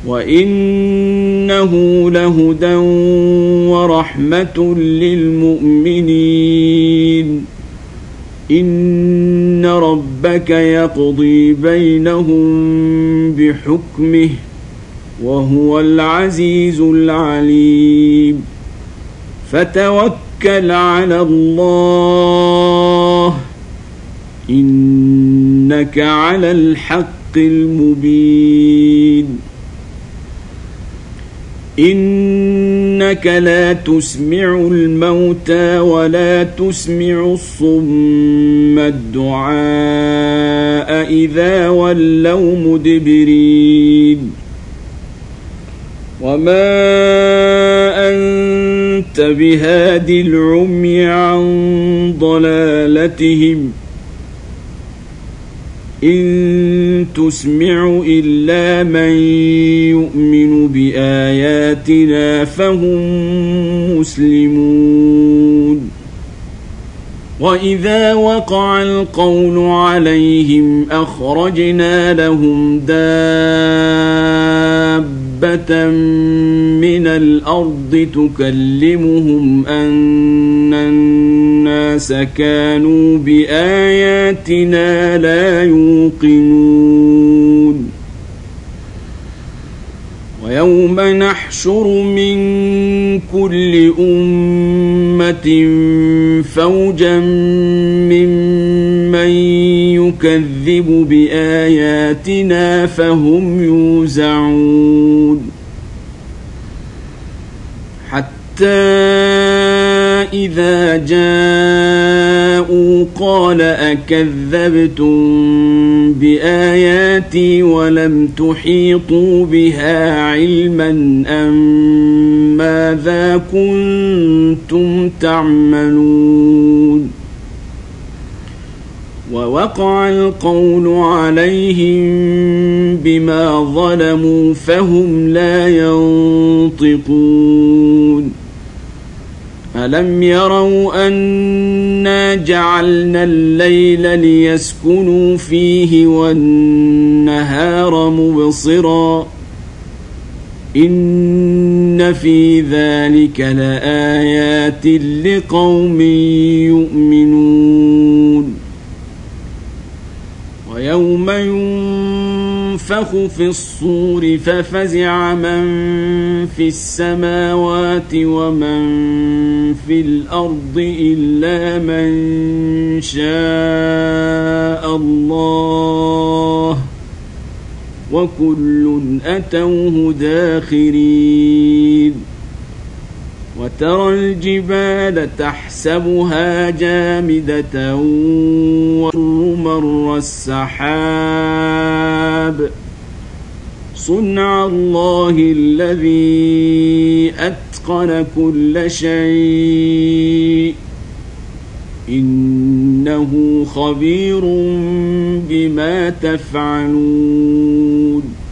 وإنه لهدى ورحمة للمؤمنين إن ربك يقضي بينهم بحكمه وهو العزيز العليم فتوكل على الله إنك على الحق المبين إنك لا تسمع الموتى ولا تسمع الصم الدعاء إذا ولوا مدبرين وما أنت بهاد العمي عن ضلالتهم إن تسمع إلا من يؤمن بآياتنا فهم مسلمون وإذا وقع القول عليهم أخرجنا لهم دابة من الأرض تكلمهم أن الناس كانوا بآياتنا لا يوقنون ويوم نحشر من كل أمة فوجا ممن يكذب بآياتنا فهم يوزعون حتى إذا جاءوا قال أكذبتم بآياتي ولم تحيطوا بها علما أم ماذا كنتم تعملون ووقع القول عليهم بما ظلموا فهم لا ينطقون ألم يروا أنا جعلنا الليل ليسكنوا فيه والنهار مبصرا إن في ذلك لآيات لقوم يؤمنون ويوم ينفخ في الصور ففزع من في السماوات ومن في الأرض إلا من شاء الله وكل أتوه داخرين وترى الجبال تحسبها جامدة ومر السحاب صنع الله الذي أتقن كل شيء إنه خبير بما تفعلون